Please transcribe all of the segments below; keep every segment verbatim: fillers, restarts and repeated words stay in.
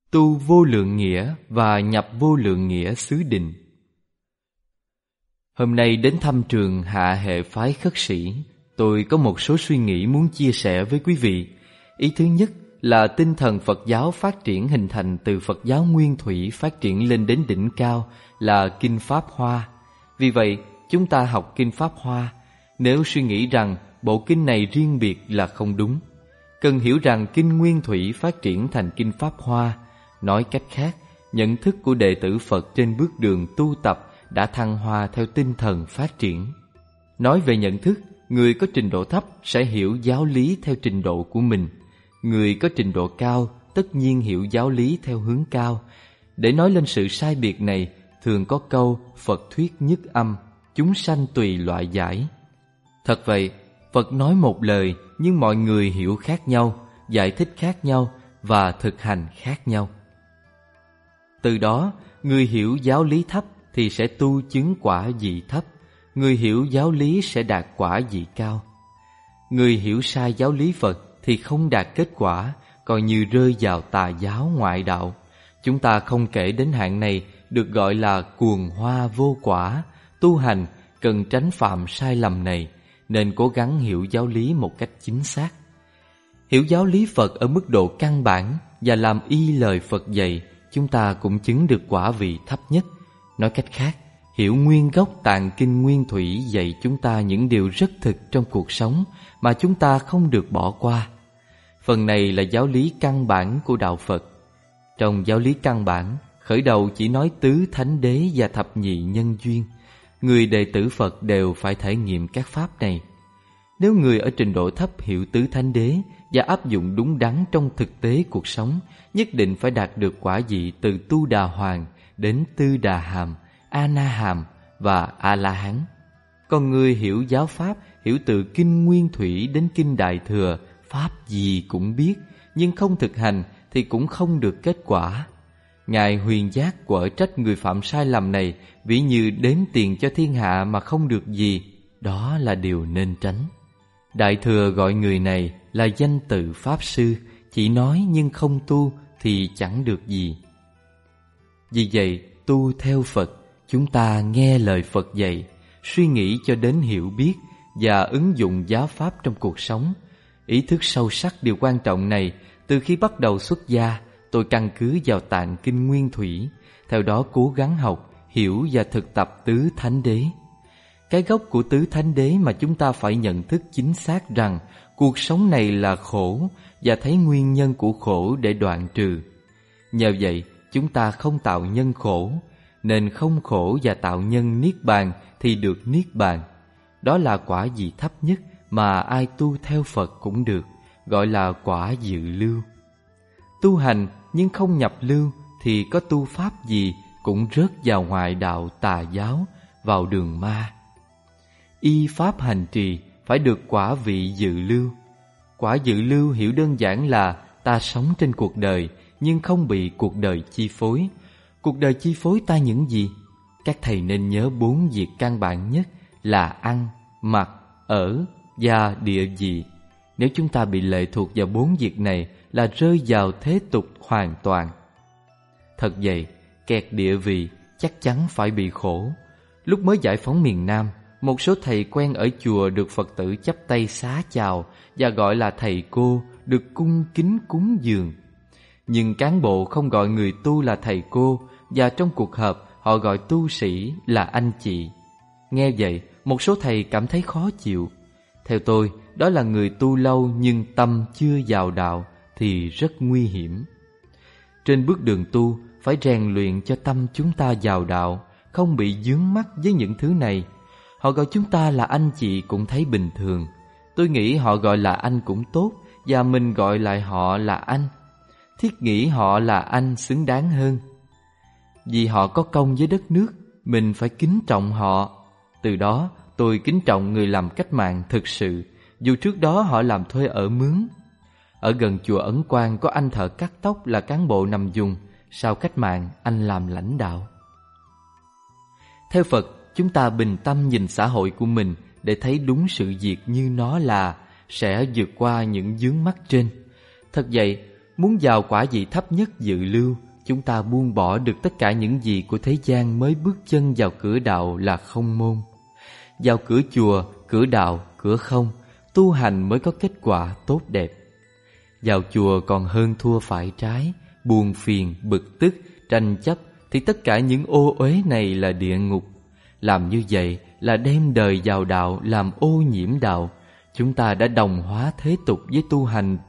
tu vô lượng nghĩa và nhập vô lượng nghĩa xứ định. Hôm nay đến thăm trường Hạ Hệ Phái Khất Sĩ, tôi có một số suy nghĩ muốn chia sẻ với quý vị. Ý thứ nhất là tinh thần Phật giáo phát triển hình thành từ Phật giáo nguyên thủy phát triển lên đến đỉnh cao là Kinh Pháp Hoa. Vì vậy, chúng ta học Kinh Pháp Hoa. Nếu suy nghĩ rằng bộ kinh này riêng biệt là không đúng. Cần hiểu rằng Kinh Nguyên Thủy phát triển thành Kinh Pháp Hoa. Nói cách khác, nhận thức của đệ tử Phật trên bước đường tu tập đã thăng hoa theo tinh thần phát triển. Nói về nhận thức, người có trình độ thấp sẽ hiểu giáo lý theo trình độ của mình. Người có trình độ cao tất nhiên hiểu giáo lý theo hướng cao. Để nói lên sự sai biệt này, thường có câu Phật thuyết nhất âm, chúng sanh tùy loại giải. Thật vậy, Phật nói một lời nhưng mọi người hiểu khác nhau, giải thích khác nhau và thực hành khác nhau. Từ đó, người hiểu giáo lý thấp thì sẽ tu chứng quả vị thấp, người hiểu giáo lý sẽ đạt quả vị cao. Người hiểu sai giáo lý Phật thì không đạt kết quả, coi như rơi vào tà giáo ngoại đạo. Chúng ta không kể đến hạng này được gọi là cuồng hoa vô quả. Tu hành cần tránh phạm sai lầm này, nên cố gắng hiểu giáo lý một cách chính xác. Hiểu giáo lý Phật ở mức độ căn bản và làm y lời Phật dạy, chúng ta cũng chứng được quả vị thấp nhất. Nói cách khác, hiểu nguyên gốc tạng kinh Nguyên Thủy dạy chúng ta những điều rất thực trong cuộc sống mà chúng ta không được bỏ qua. Phần này là giáo lý căn bản của đạo Phật. Trong giáo lý căn bản, khởi đầu chỉ nói tứ thánh đế và thập nhị nhân duyên. Người đệ tử Phật đều phải thể nghiệm các pháp này. Nếu người ở trình độ thấp hiểu tứ thánh đế và áp dụng đúng đắn trong thực tế cuộc sống, nhất định phải đạt được quả vị từ Tu Đà Hoàng đến Tư Đà Hàm, A Na Hàm và A La Hán. Còn người hiểu giáo pháp, hiểu từ kinh Nguyên Thủy đến kinh Đại Thừa, pháp gì cũng biết, nhưng không thực hành thì cũng không được kết quả. Ngài Huyền Giác quở trách người phạm sai lầm này, ví như đếm tiền cho thiên hạ mà không được gì, đó là điều nên tránh. Đại Thừa gọi người này là danh tự Pháp Sư, chỉ nói nhưng không tu thì chẳng được gì. Vì vậy, tu theo Phật, chúng ta nghe lời Phật dạy, suy nghĩ cho đến hiểu biết và ứng dụng giáo pháp trong cuộc sống. Ý thức sâu sắc điều quan trọng này, từ khi bắt đầu xuất gia, tôi căn cứ vào tạng kinh Nguyên Thủy, theo đó cố gắng học, hiểu và thực tập tứ thánh đế. Cái gốc của tứ thánh đế mà chúng ta phải nhận thức chính xác rằng cuộc sống này là khổ và thấy nguyên nhân của khổ để đoạn trừ. Nhờ vậy, chúng ta không tạo nhân khổ, nên không khổ và tạo nhân niết bàn thì được niết bàn. Đó là quả vị thấp nhất mà ai tu theo Phật cũng được, gọi là quả dự lưu. Tu hành nhưng không nhập lưu thì có tu pháp gì cũng rớt vào ngoại đạo tà giáo, vào đường ma. Y pháp hành trì phải được quả vị dự lưu. Quả dự lưu hiểu đơn giản là ta sống trên cuộc đời nhưng không bị cuộc đời chi phối. Cuộc đời chi phối ta những gì? Các thầy nên nhớ bốn việc căn bản nhất là ăn, mặc, ở và địa vị. Nếu chúng ta bị lệ thuộc vào bốn việc này là rơi vào thế tục hoàn toàn. Thật vậy, kẹt địa vị chắc chắn phải bị khổ. Lúc mới giải phóng miền Nam, một số thầy quen ở chùa được Phật tử chắp tay xá chào và gọi là thầy cô, được cung kính cúng dường. Nhưng cán bộ không gọi người tu là thầy cô, và trong cuộc họp họ gọi tu sĩ là anh chị. Nghe vậy, một số thầy cảm thấy khó chịu. Theo tôi, đó là người tu lâu nhưng tâm chưa vào đạo thì rất nguy hiểm. Trên bước đường tu, phải rèn luyện cho tâm chúng ta vào đạo, không bị vướng mắc với những thứ này. Họ gọi chúng ta là anh chị cũng thấy bình thường. Tôi nghĩ họ gọi là anh cũng tốt, và mình gọi lại họ là anh. Thiết nghĩ họ là anh xứng đáng hơn. Vì họ có công với đất nước, mình phải kính trọng họ. Từ đó, tôi kính trọng người làm cách mạng thực sự, dù trước đó họ làm thuê ở mướn. Ở gần chùa Ấn Quang có anh thợ cắt tóc là cán bộ nằm vùng, sau cách mạng anh làm lãnh đạo. Theo Phật, chúng ta bình tâm nhìn xã hội của mình để thấy đúng sự việc như nó là, sẽ vượt qua những vướng mắc trên. Thật vậy, Muốn vào quả vị thấp nhất dự lưu, chúng ta buông bỏ được tất cả những gì của thế gian mới bước chân vào cửa đạo là không môn. Vào cửa chùa, cửa đạo, cửa không, tu hành mới có kết quả tốt đẹp. Vào chùa còn hơn thua phải trái, buồn phiền, bực tức, tranh chấp, thì tất cả những ô uế này là địa ngục. Làm như vậy là đem đời vào đạo làm ô nhiễm đạo. Chúng ta đã đồng hóa thế tục với tu hành.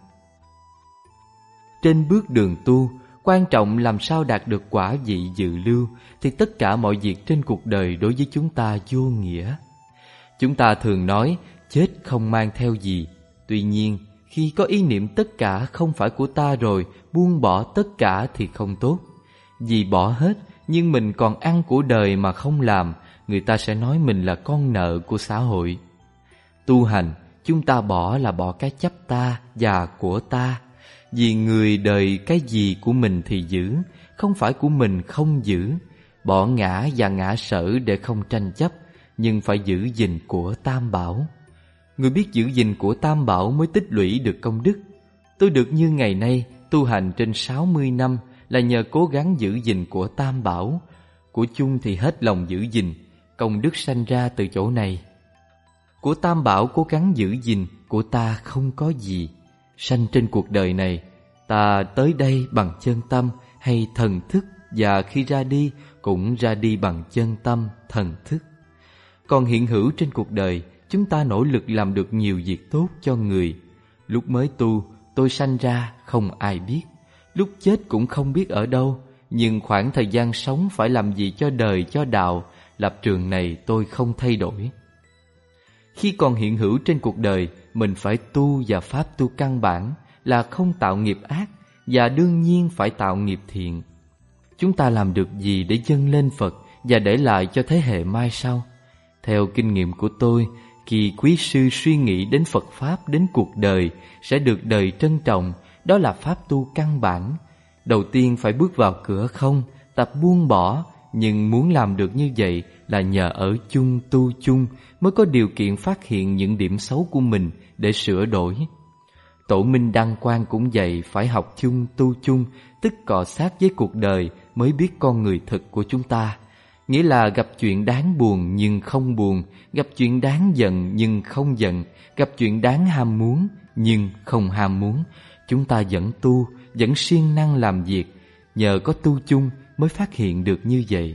Trên bước đường tu, quan trọng làm sao đạt được quả vị dự lưu, thì tất cả mọi việc trên cuộc đời đối với chúng ta vô nghĩa. Chúng ta thường nói chết không mang theo gì. Tuy nhiên, khi có ý niệm tất cả không phải của ta rồi, buông bỏ tất cả thì không tốt. Vì bỏ hết, nhưng mình còn ăn của đời mà không làm, người ta sẽ nói mình là con nợ của xã hội. Tu hành, chúng ta bỏ là bỏ cái chấp ta và của ta. Vì người đời cái gì của mình thì giữ, không phải của mình không giữ. Bỏ ngã và ngã sở để không tranh chấp, nhưng phải giữ gìn của Tam Bảo. Người biết giữ gìn của Tam Bảo mới tích lũy được công đức. Tôi được như ngày nay, tu hành trên sáu mươi năm là nhờ cố gắng giữ gìn của Tam Bảo. Của chung thì hết lòng giữ gìn, công đức sanh ra từ chỗ này. Của Tam Bảo cố gắng giữ gìn, của ta không có gì. Sanh trên cuộc đời này, ta tới đây bằng chân tâm hay thần thức, và khi ra đi cũng ra đi bằng chân tâm, thần thức. Còn hiện hữu trên cuộc đời, chúng ta nỗ lực làm được nhiều việc tốt cho người. Lúc mới tu, tôi sanh ra không ai biết. Lúc chết cũng không biết ở đâu. Nhưng khoảng thời gian sống phải làm gì cho đời, cho đạo, lập trường này tôi không thay đổi. Khi còn hiện hữu trên cuộc đời, mình phải tu và pháp tu căn bản là không tạo nghiệp ác, và đương nhiên phải tạo nghiệp thiện. Chúng ta làm được gì để dâng lên Phật và để lại cho thế hệ mai sau? Theo kinh nghiệm của tôi, khi quý sư suy nghĩ đến Phật Pháp, đến cuộc đời, sẽ được đời trân trọng. Đó là pháp tu căn bản. Đầu tiên phải bước vào cửa không, tập buông bỏ. Nhưng muốn làm được như vậy là nhờ ở chung, tu chung, mới có điều kiện phát hiện những điểm xấu của mình để sửa đổi. Tổ Minh Đăng Quang cũng vậy, phải học chung, tu chung, tức cọ sát với cuộc đời mới biết con người thực của chúng ta. Nghĩa là gặp chuyện đáng buồn nhưng không buồn, gặp chuyện đáng giận nhưng không giận, gặp chuyện đáng ham muốn nhưng không ham muốn. Chúng ta vẫn tu, vẫn siêng năng làm việc, nhờ có tu chung mới phát hiện được như vậy.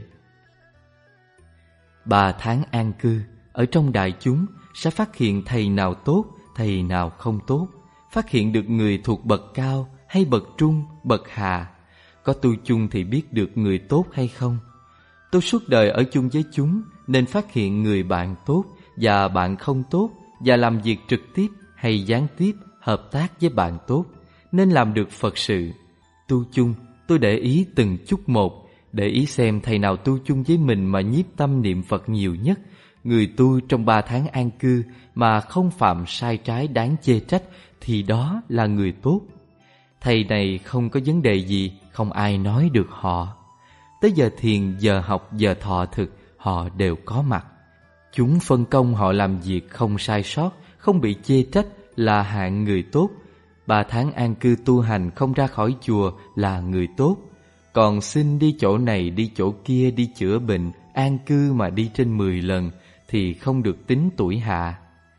Ba tháng an cư, ở trong đại chúng sẽ phát hiện thầy nào tốt, thầy nào không tốt, phát hiện được người thuộc bậc cao hay bậc trung, bậc hạ. Có tu chung thì biết được người tốt hay không. Tôi suốt đời ở chung với chúng nên phát hiện người bạn tốt và bạn không tốt, và làm việc trực tiếp hay gián tiếp hợp tác với bạn tốt, nên làm được Phật sự. Tu chung, tôi để ý từng chút một, để ý xem thầy nào tu chung với mình mà nhiếp tâm niệm Phật nhiều nhất. Người tu trong ba tháng an cư mà không phạm sai trái đáng chê trách thì đó là người tốt. Thầy này không có vấn đề gì, không ai nói được họ. Tới giờ thiền, giờ học, giờ thọ thực, họ đều có mặt. Chúng phân công họ làm việc không sai sót, không bị chê trách là hạng người tốt. Ba tháng an cư tu hành không ra khỏi chùa là người tốt. Còn xin đi chỗ này đi chỗ kia, đi chữa bệnh, an cư mà đi trên mười lần thì không được tính tuổi hạ.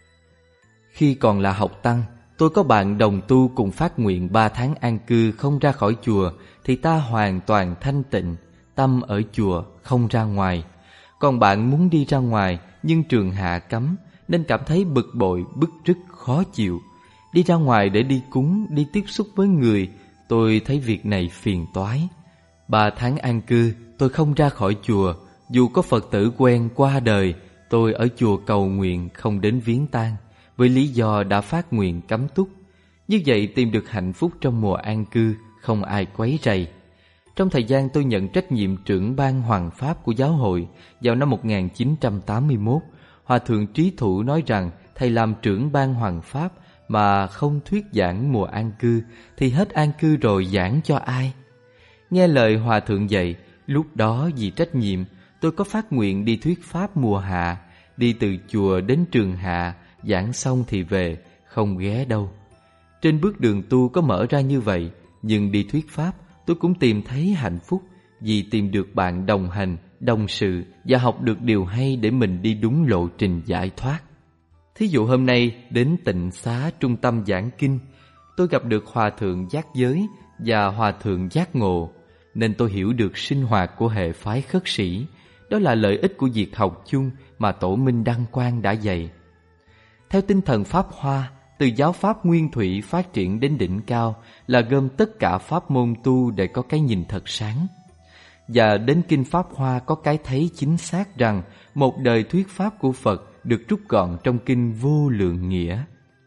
Khi còn là học tăng, tôi có bạn đồng tu cùng phát nguyện ba tháng an cư không ra khỏi chùa thì ta hoàn toàn thanh tịnh, tâm ở chùa không ra ngoài. Còn bạn muốn đi ra ngoài nhưng trường hạ cấm nên cảm thấy bực bội, bức rứt, khó chịu. Đi ra ngoài để đi cúng, đi tiếp xúc với người, tôi thấy việc này phiền toái. Ba tháng an cư, tôi không ra khỏi chùa. Dù có Phật tử quen qua đời, tôi ở chùa cầu nguyện không đến viếng tang, với lý do đã phát nguyện cấm túc. Như vậy tìm được hạnh phúc trong mùa an cư, không ai quấy rầy. Trong thời gian tôi nhận trách nhiệm trưởng ban Hoằng Pháp của giáo hội, vào năm một nghìn chín trăm tám mươi mốt, Hòa thượng Trí Thủ nói rằng thầy làm trưởng ban Hoằng Pháp mà không thuyết giảng mùa an cư thì hết an cư rồi giảng cho ai? Nghe lời Hòa thượng dạy, lúc đó vì trách nhiệm, tôi có phát nguyện đi thuyết pháp mùa hạ, đi từ chùa đến trường hạ, giảng xong thì về, không ghé đâu. Trên bước đường tu có mở ra như vậy, Nhưng đi thuyết pháp, tôi cũng tìm thấy hạnh phúc vì tìm được bạn đồng hành, đồng sự và học được điều hay để mình đi đúng lộ trình giải thoát. Thí dụ hôm nay đến tịnh xá trung tâm giảng kinh, tôi gặp được Hòa thượng Giác Giới và Hòa thượng Giác Ngộ, nên tôi hiểu được sinh hoạt của hệ phái khất sĩ. Đó là lợi ích của việc học chung mà Tổ Minh Đăng Quang đã dạy. Theo tinh thần Pháp Hoa, từ giáo pháp nguyên thủy phát triển đến đỉnh cao là gom tất cả pháp môn tu để có cái nhìn thật sáng. Và đến kinh Pháp Hoa có cái thấy chính xác rằng một đời thuyết pháp của Phật được rút gọn trong kinh Vô Lượng Nghĩa.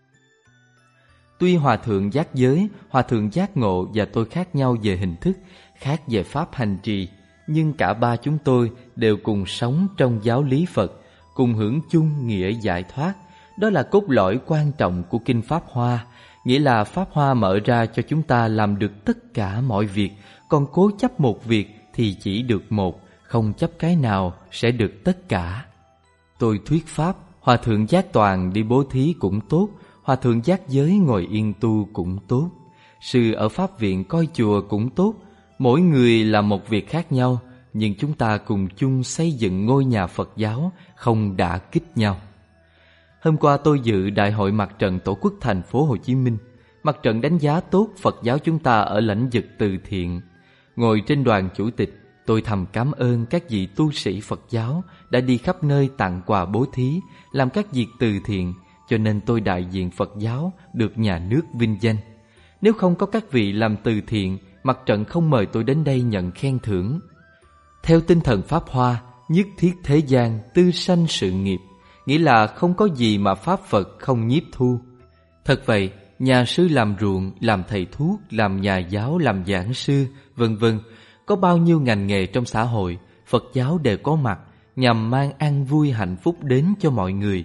Tuy Hòa thượng Giác Giới, Hòa thượng Giác Ngộ và tôi khác nhau về hình thức, khác về pháp hành trì, nhưng cả ba chúng tôi đều cùng sống trong giáo lý Phật, cùng hưởng chung nghĩa giải thoát. Đó là cốt lõi quan trọng của kinh Pháp Hoa, nghĩa là Pháp Hoa mở ra cho chúng ta làm được tất cả mọi việc, còn cố chấp một việc thì chỉ được một, không chấp cái nào sẽ được tất cả. Tôi thuyết pháp, Hòa thượng Giác Toàn đi bố thí cũng tốt, Hòa thượng Giác Giới ngồi yên tu cũng tốt, sư ở pháp viện coi chùa cũng tốt. Mỗi người làm một việc khác nhau, nhưng chúng ta cùng chung xây dựng ngôi nhà Phật giáo, không đả kích nhau. Hôm qua tôi dự Đại hội Mặt trận Tổ quốc thành phố Hồ Chí Minh. Mặt trận đánh giá tốt Phật giáo chúng ta ở lĩnh vực từ thiện. Ngồi trên đoàn chủ tịch, tôi thầm cảm ơn các vị tu sĩ Phật giáo đã đi khắp nơi tặng quà bố thí, làm các việc từ thiện, cho nên tôi đại diện Phật giáo được nhà nước vinh danh. Nếu không có các vị làm từ thiện, mặt trận không mời tôi đến đây nhận khen thưởng. Theo tinh thần Pháp Hoa, nhất thiết thế gian tư sanh sự nghiệp, nghĩa là không có gì mà Pháp Phật không nhiếp thu. Thật vậy, nhà sư làm ruộng, làm thầy thuốc, làm nhà giáo, làm giảng sư, vân vân, có bao nhiêu ngành nghề trong xã hội, Phật giáo đều có mặt nhằm mang an vui hạnh phúc đến cho mọi người.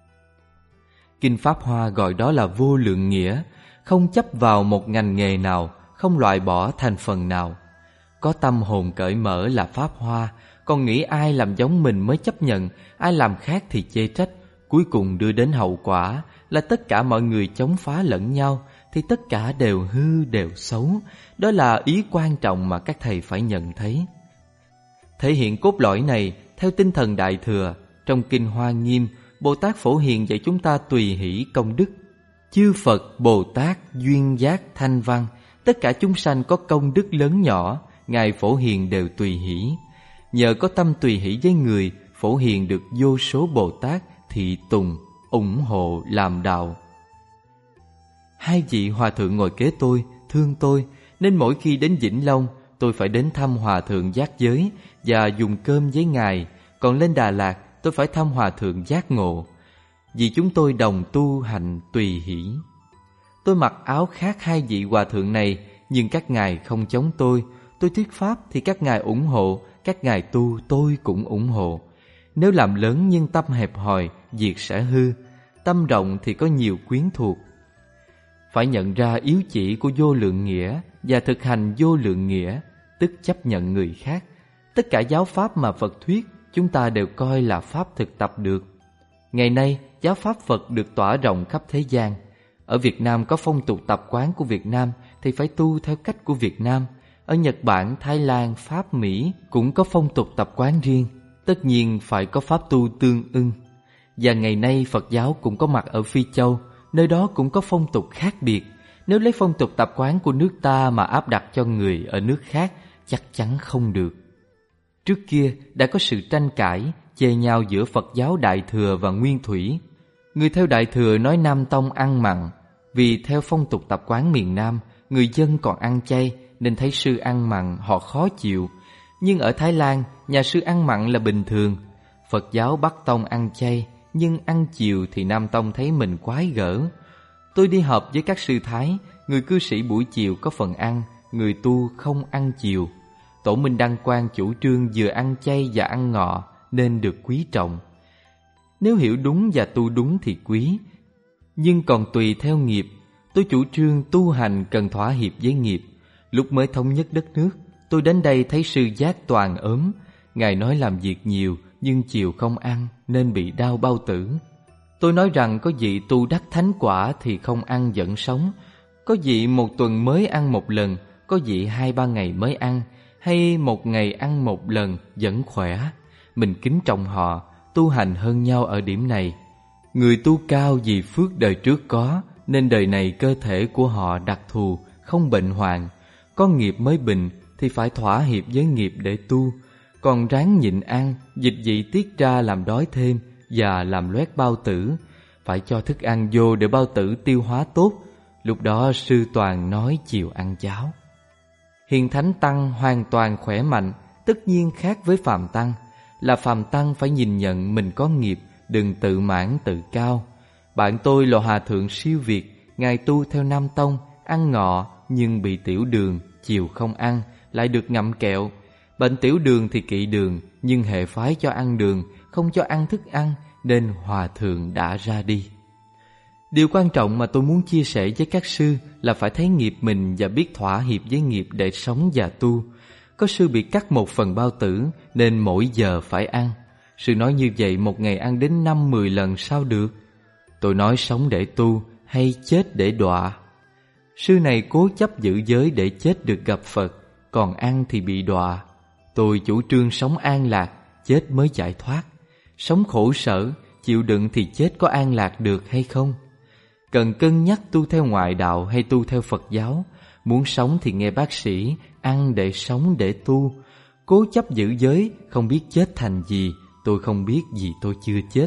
Kinh Pháp Hoa gọi đó là vô lượng nghĩa, không chấp vào một ngành nghề nào, không loại bỏ thành phần nào. Có tâm hồn cởi mở là Pháp Hoa, còn nghĩ ai làm giống mình mới chấp nhận, ai làm khác thì chê trách. Cuối cùng đưa đến hậu quả là tất cả mọi người chống phá lẫn nhau, thì tất cả đều hư đều xấu. Đó là ý quan trọng mà các thầy phải nhận thấy. Thể hiện cốt lõi này theo tinh thần Đại Thừa, trong kinh Hoa Nghiêm, Bồ Tát Phổ Hiền dạy chúng ta tùy hỷ công đức. Chư Phật, Bồ Tát, duyên giác, thanh văn, tất cả chúng sanh có công đức lớn nhỏ, Ngài Phổ Hiền đều tùy hỷ. Nhờ có tâm tùy hỷ với người, Phổ Hiền được vô số Bồ Tát thị tùng, ủng hộ làm đạo. Hai vị hòa thượng ngồi kế tôi, thương tôi, nên mỗi khi đến Vĩnh Long, tôi phải đến thăm Hòa thượng Giác Giới và dùng cơm với Ngài. Còn lên Đà Lạt, tôi phải thăm Hòa thượng Giác Ngộ, vì chúng tôi đồng tu hành tùy hỷ. Tôi mặc áo khác hai vị hòa thượng này, nhưng các ngài không chống tôi. Tôi thuyết pháp thì các ngài ủng hộ, các ngài tu tôi cũng ủng hộ. Nếu làm lớn nhưng tâm hẹp hòi, việc sẽ hư. Tâm rộng thì có nhiều quyến thuộc. Phải nhận ra yếu chỉ của vô lượng nghĩa và thực hành vô lượng nghĩa, tức chấp nhận người khác. Tất cả giáo pháp mà Phật thuyết, chúng ta đều coi là pháp thực tập được. Ngày nay, giáo pháp Phật được tỏa rộng khắp thế gian. Ở Việt Nam có phong tục tập quán của Việt Nam thì phải tu theo cách của Việt Nam. Ở Nhật Bản, Thái Lan, Pháp, Mỹ cũng có phong tục tập quán riêng. Tất nhiên phải có pháp tu tương ưng. Và ngày nay Phật giáo cũng có mặt ở Phi Châu, nơi đó cũng có phong tục khác biệt. Nếu lấy phong tục tập quán của nước ta mà áp đặt cho người ở nước khác, chắc chắn không được. Trước kia đã có sự tranh cãi, chê nhau giữa Phật giáo Đại Thừa và Nguyên Thủy. Người theo Đại Thừa nói Nam Tông ăn mặn, vì theo phong tục tập quán miền Nam, người dân còn ăn chay nên thấy sư ăn mặn họ khó chịu. Nhưng ở Thái Lan, nhà sư ăn mặn là bình thường. Phật giáo Bắc Tông ăn chay, nhưng ăn chiều thì Nam Tông thấy mình quái gở. Tôi đi họp với các sư Thái, người cư sĩ buổi chiều có phần ăn, người tu không ăn chiều. Tổ Minh Đăng Quang chủ trương vừa ăn chay và ăn ngọ nên được quý trọng. Nếu hiểu đúng và tu đúng thì quý, nhưng còn tùy theo nghiệp. Tôi chủ trương tu hành cần thỏa hiệp với nghiệp. Lúc mới thống nhất đất nước, tôi đến đây thấy sư Giác Toàn ốm. Ngài nói làm việc nhiều nhưng chiều không ăn nên bị đau bao tử. Tôi nói rằng có vị tu đắc thánh quả thì không ăn vẫn sống. Có Có vị một tuần mới ăn một lần, có vị hai ba ngày mới ăn, hay một ngày ăn một lần vẫn khỏe. Mình kính trọng họ, tu hành hơn nhau ở điểm này. Người tu cao vì phước đời trước có, nên đời này cơ thể của họ đặc thù, không bệnh hoạn. Có nghiệp mới bình thì phải thỏa hiệp với nghiệp để tu. Còn ráng nhịn ăn, dịch vị tiết ra làm đói thêm và làm loét bao tử. Phải cho thức ăn vô để bao tử tiêu hóa tốt. Lúc đó Sư Toàn nói chiều ăn cháo. Hiền Thánh Tăng hoàn toàn khỏe mạnh, tất nhiên khác với Phàm Tăng. Là Phàm Tăng phải nhìn nhận mình có nghiệp, đừng tự mãn tự cao. Bạn tôi là Hòa Thượng siêu việt, ngài tu theo Nam Tông, ăn ngọ nhưng bị tiểu đường, chiều không ăn, lại được ngậm kẹo. Bệnh tiểu đường thì kỵ đường, nhưng hệ phái cho ăn đường, không cho ăn thức ăn, nên Hòa Thượng đã ra đi. Điều quan trọng mà tôi muốn chia sẻ với các sư là phải thấy nghiệp mình và biết thỏa hiệp với nghiệp để sống và tu. Có sư bị cắt một phần bao tử nên mỗi giờ phải ăn. Sư nói như vậy một ngày ăn đến năm mười lần sao được? Tôi nói sống để tu hay chết để đọa. Sư này cố chấp giữ giới để chết được gặp Phật, còn ăn thì bị đọa. Tôi chủ trương sống an lạc, chết mới giải thoát. Sống khổ sở, chịu đựng thì chết có an lạc được hay không? Cần cân nhắc tu theo ngoại đạo hay tu theo Phật giáo. Muốn sống thì nghe bác sĩ, ăn để sống để tu. Cố chấp giữ giới, không biết chết thành gì. Tôi không biết vì tôi chưa chết.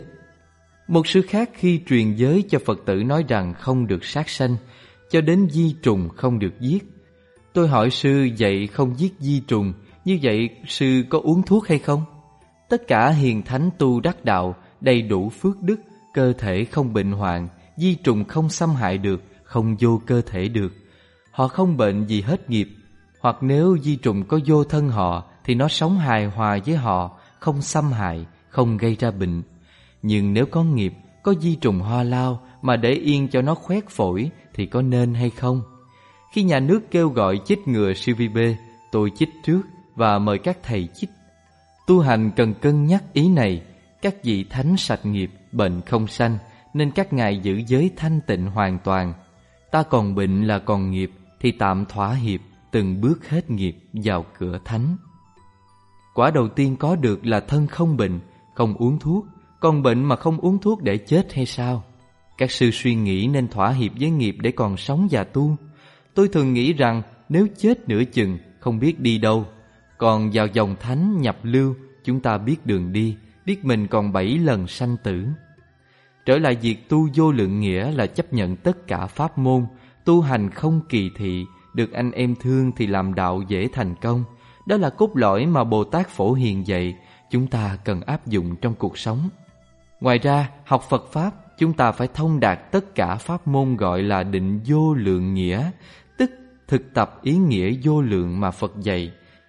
Một sư khác khi truyền giới cho Phật tử nói rằng không được sát sanh, cho đến di trùng không được giết. Tôi hỏi sư vậy không giết di trùng, như vậy sư có uống thuốc hay không? Tất cả hiền thánh tu đắc đạo, đầy đủ phước đức, cơ thể không bệnh hoạn, di trùng không xâm hại được, không vô cơ thể được. Họ không bệnh vì hết nghiệp, hoặc nếu di trùng có vô thân họ thì nó sống hài hòa với họ, không xâm hại, không gây ra bệnh. Nhưng nếu có nghiệp, có di trùng hoa lao mà để yên cho nó khoét phổi thì có nên hay không? Khi nhà nước kêu gọi chích ngừa siêu vi bê, tôi chích trước và mời các thầy chích. Tu hành cần cân nhắc ý này. Các vị thánh sạch nghiệp, bệnh không sanh, nên các ngài giữ giới thanh tịnh hoàn toàn. Ta còn bệnh là còn nghiệp, thì tạm thỏa hiệp, từng bước hết nghiệp vào cửa thánh. Quả đầu tiên có được là thân không bệnh, không uống thuốc. Còn bệnh mà không uống thuốc để chết hay sao? Các sư suy nghĩ nên thỏa hiệp với nghiệp để còn sống và tu. Tôi thường nghĩ rằng nếu chết nửa chừng không biết đi đâu, còn vào dòng thánh nhập lưu chúng ta biết đường đi, biết mình còn bảy lần sanh tử. Trở lại việc tu vô lượng nghĩa là chấp nhận tất cả pháp môn, tu hành không kỳ thị, được anh em thương thì làm đạo dễ thành công. Đó là cốt lõi mà Bồ Tát Phổ Hiền dạy, chúng ta cần áp dụng trong cuộc sống. Ngoài ra, học Phật Pháp, chúng ta phải thông đạt tất cả pháp môn gọi là định vô lượng nghĩa, tức thực tập ý nghĩa vô lượng mà Phật dạy.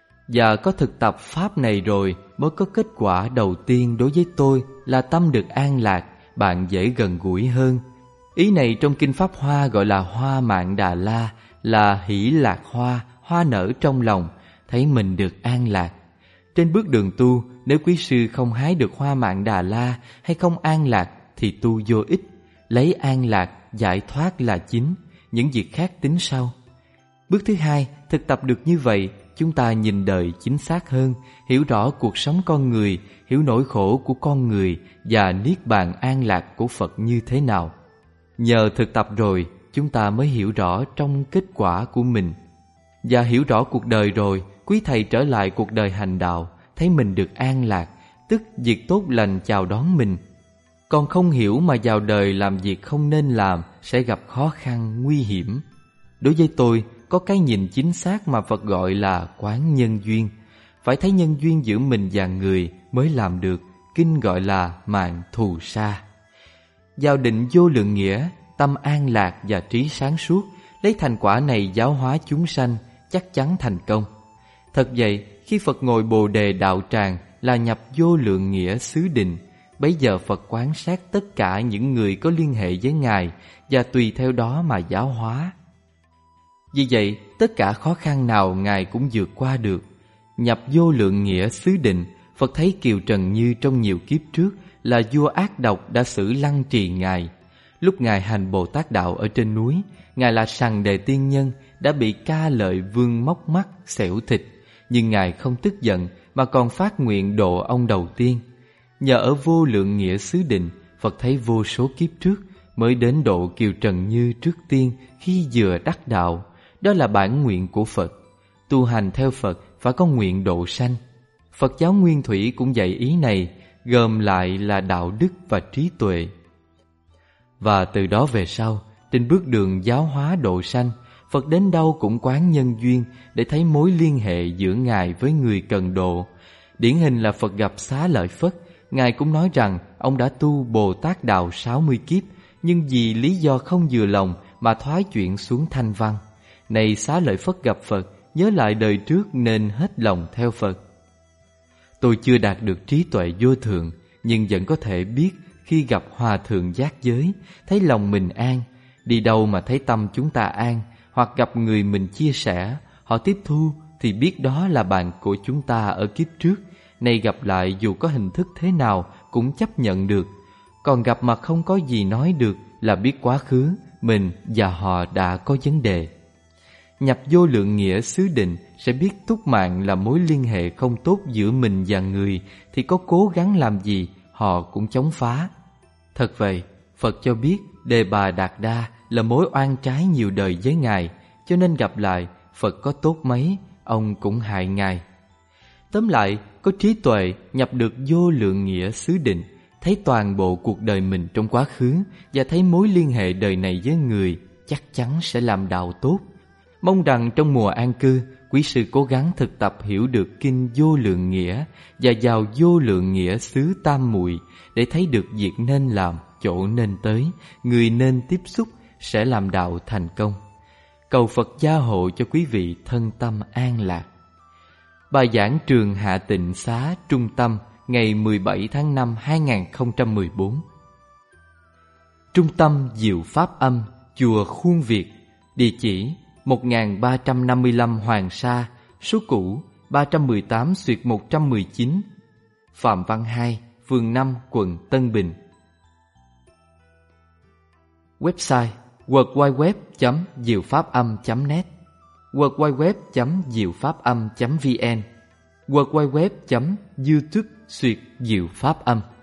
Và có thực tập pháp này rồi mới có kết quả đầu tiên đối với tôi là tâm được an lạc, bạn dễ gần gũi hơn. Ý này trong Kinh Pháp Hoa gọi là hoa mạng Đà La, là hỷ lạc hoa, hoa nở trong lòng, thấy mình được an lạc. Trên bước đường tu, nếu quý sư không hái được hoa mạng Đà La hay không an lạc thì tu vô ích. Lấy an lạc, giải thoát là chính, những việc khác tính sau. Bước thứ hai, thực tập được như vậy, chúng ta nhìn đời chính xác hơn, hiểu rõ cuộc sống con người, hiểu nỗi khổ của con người và niết bàn an lạc của Phật như thế nào. Nhờ thực tập rồi, chúng ta mới hiểu rõ trong kết quả của mình. Và hiểu rõ cuộc đời rồi, quý thầy trở lại cuộc đời hành đạo, thấy mình được an lạc, tức việc tốt lành chào đón mình. Còn không hiểu mà vào đời làm việc không nên làm sẽ gặp khó khăn, nguy hiểm. Đối với tôi, có cái nhìn chính xác mà Phật gọi là quán nhân duyên. Phải thấy nhân duyên giữa mình và người mới làm được, kinh gọi là mạng thù sa. Vào định vô lượng nghĩa, tâm an lạc và trí sáng suốt, lấy thành quả này giáo hóa chúng sanh, chắc chắn thành công. Thật vậy, khi Phật ngồi Bồ Đề đạo tràng là nhập vô lượng nghĩa xứ định, bấy giờ Phật quan sát tất cả những người có liên hệ với Ngài và tùy theo đó mà giáo hóa. Vì vậy, tất cả khó khăn nào Ngài cũng vượt qua được. Nhập vô lượng nghĩa xứ định, Phật thấy Kiều Trần Như trong nhiều kiếp trước là vua ác độc đã xử lăng trì Ngài. Lúc Ngài hành Bồ Tát Đạo ở trên núi, Ngài là Sằng Đề Tiên Nhân, đã bị Ca Lợi Vương móc mắt, xẻo thịt. Nhưng Ngài không tức giận mà còn phát nguyện độ ông đầu tiên. Nhờ ở vô lượng nghĩa xứ định, Phật thấy vô số kiếp trước mới đến độ Kiều Trần Như trước tiên khi vừa đắc đạo. Đó là bản nguyện của Phật. Tu hành theo Phật phải có nguyện độ sanh. Phật giáo Nguyên Thủy cũng dạy ý này, gồm lại là đạo đức và trí tuệ. Và từ đó về sau, trên bước đường giáo hóa độ sanh, Phật đến đâu cũng quán nhân duyên để thấy mối liên hệ giữa Ngài với người cần độ. Điển hình là Phật gặp Xá Lợi Phất, Ngài cũng nói rằng ông đã tu Bồ Tát Đạo sáu mươi kiếp, nhưng vì lý do không vừa lòng mà thoái chuyển xuống Thanh Văn. Này Xá Lợi Phất gặp Phật, nhớ lại đời trước nên hết lòng theo Phật. Tôi chưa đạt được trí tuệ vô thượng, nhưng vẫn có thể biết khi gặp Hòa Thượng giác giới, thấy lòng mình an. Đi đâu mà thấy tâm chúng ta an, hoặc gặp người mình chia sẻ, họ tiếp thu, thì biết đó là bạn của chúng ta ở kiếp trước. Nay gặp lại dù có hình thức thế nào cũng chấp nhận được. Còn gặp mà không có gì nói được là biết quá khứ mình và họ đã có vấn đề. Nhập vô lượng nghĩa xứ định sẽ biết túc mạng là mối liên hệ không tốt giữa mình và người, thì có cố gắng làm gì họ cũng chống phá. Thật vậy, Phật cho biết Đề Bà Đạt Đa là mối oan trái nhiều đời với Ngài, cho nên gặp lại Phật có tốt mấy, ông cũng hại Ngài. Tóm lại, có trí tuệ nhập được vô lượng nghĩa xứ định, thấy toàn bộ cuộc đời mình trong quá khứ và thấy mối liên hệ đời này với người, chắc chắn sẽ làm đạo tốt. Mong rằng trong mùa an cư, quý sư cố gắng thực tập hiểu được kinh vô lượng nghĩa và vào vô lượng nghĩa xứ tam muội để thấy được việc nên làm, chỗ nên tới, người nên tiếp xúc sẽ làm đạo thành công. Cầu Phật gia hộ cho quý vị thân tâm an lạc. Bài giảng Trường Hạ Tịnh Xá Trung Tâm ngày mười bảy tháng năm hai nghìn không trăm mười bốn. Trung tâm Diệu Pháp Âm, chùa Khuôn Việt, địa chỉ một nghìn ba trăm năm mươi lăm Hoàng Sa, số cũ ba trăm mười tám xuyệt một trăm mười chín, Phạm Văn hai, phường năm, quận Tân Bình. Website w w w chấm diệu pháp âm chấm net, w w w chấm diệu pháp âm chấm vn, w w w chấm youtube xuyệt diệu pháp âm.